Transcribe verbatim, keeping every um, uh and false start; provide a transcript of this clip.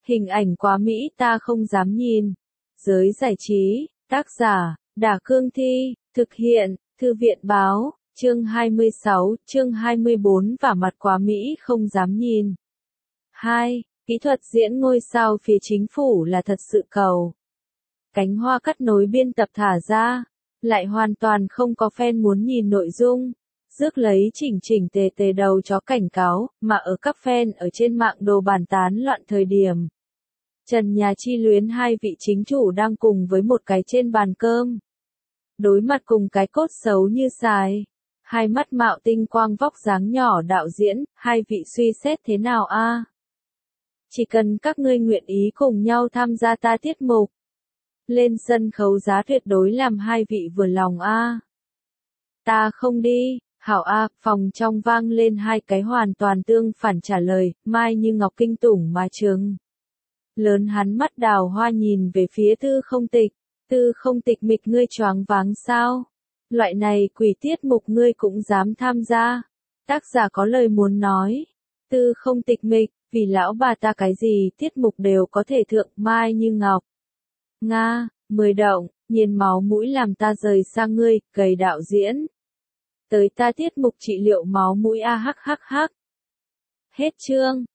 Hình ảnh quá mỹ ta không dám nhìn. Giới giải trí, tác giả, Đả Cương Thi, thực hiện, Thư viện Báo, chương hai mươi sáu, chương hai mươi bốn và mặt quá mỹ không dám nhìn. hai. Kỹ thuật diễn ngôi sao phía chính phủ là thật sự cầu. Cánh hoa cắt nối biên tập thả ra, lại hoàn toàn không có fan muốn nhìn nội dung. Rước lấy chỉnh chỉnh tề tề đầu chó cảnh cáo, mà ở các fan ở trên mạng đồ bàn tán loạn thời điểm. Trần Nhà Chi luyến hai vị chính chủ đang cùng với một cái trên bàn cơm. Đối mặt cùng cái cốt xấu như xài. Hai mắt mạo tinh quang vóc dáng nhỏ đạo diễn, hai vị suy xét thế nào a? Chỉ cần các ngươi nguyện ý cùng nhau tham gia ta tiết mục. Lên sân khấu giá tuyệt đối làm hai vị vừa lòng a. Ta không đi, hảo a, phòng trong vang lên hai cái hoàn toàn tương phản trả lời, Mai Như Ngọc kinh tủng mà trừng. Lớn hắn mắt đào hoa nhìn về phía Tư Không Tịch, Tư Không Tịch mịch ngươi choáng váng sao? Loại này quỷ tiết mục ngươi cũng dám tham gia? Tác giả có lời muốn nói. Tư Không Tịch mịch, vì lão bà ta cái gì tiết mục đều có thể thượng Mai Như Ngọc. Nga, mười động, nhiên máu mũi làm ta rời sang ngươi, gầy đạo diễn. Tới ta tiết mục trị liệu máu mũi a hắc hắc hắc. Hết chương.